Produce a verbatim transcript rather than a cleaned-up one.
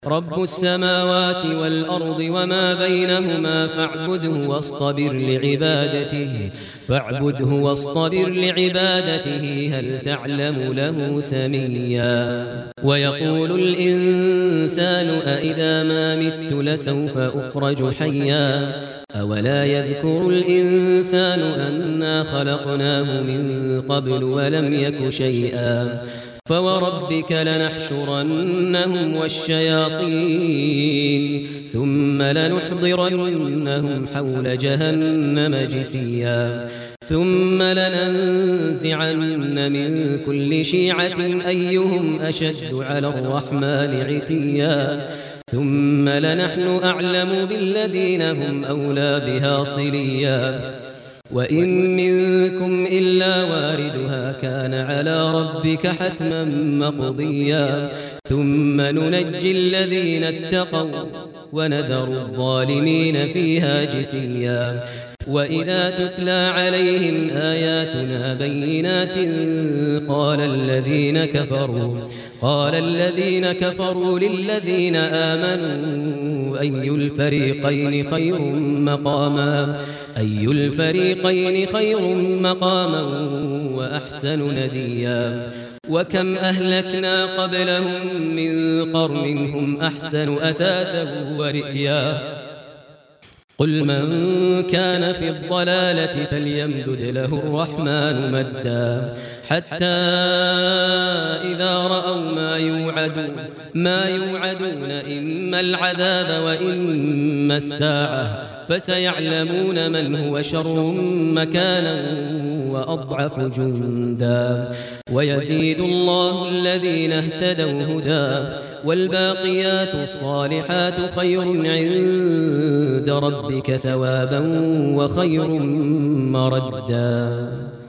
رب السماوات والأرض وما بينهما فاعبده واصطبر لعبادته فاعبده واصطبر لعبادته هل تعلم له سميا ويقول الإنسان أإذا ما مت لسوف أخرج حيا أولا يذكر الإنسان أنا خلقناه من قبل ولم يك شيئا فوربك لنحشرنهم والشياطين ثم لنحضرنهم حول جهنم جثيا ثم لننزعن من كل شيعة أيهم أشد على الرحمن عتيا ثم لنحن أعلم بالذين هم أولى بها صليا وإن منكم إلا واردها كان على ربك حتما مقضيا ثم ننجي الذين اتقوا ونذر الظالمين فيها جثيا وإذا تتلى عليهم آياتنا بينات قال الذين كفروا قال الذين كفروا للذين آمنوا أي الفريقين خير مقاما أي الفريقين خير مقاما وأحسن نديا وكم أهلكنا قبلهم من قرن هم أحسن أثاثا ورئيا قل من كان في الضلالة فليمدد له الرحمن مدا حتى إذا رأوا ما يوعدون ما يوعدون إما العذاب وإما الساعة فسيعلمون من هو شر مكانا وأضعف جندا ويزيد الله الذين اهتدوا هدى والباقيات الصالحات خير عند ربك ثوابا وخير مردا.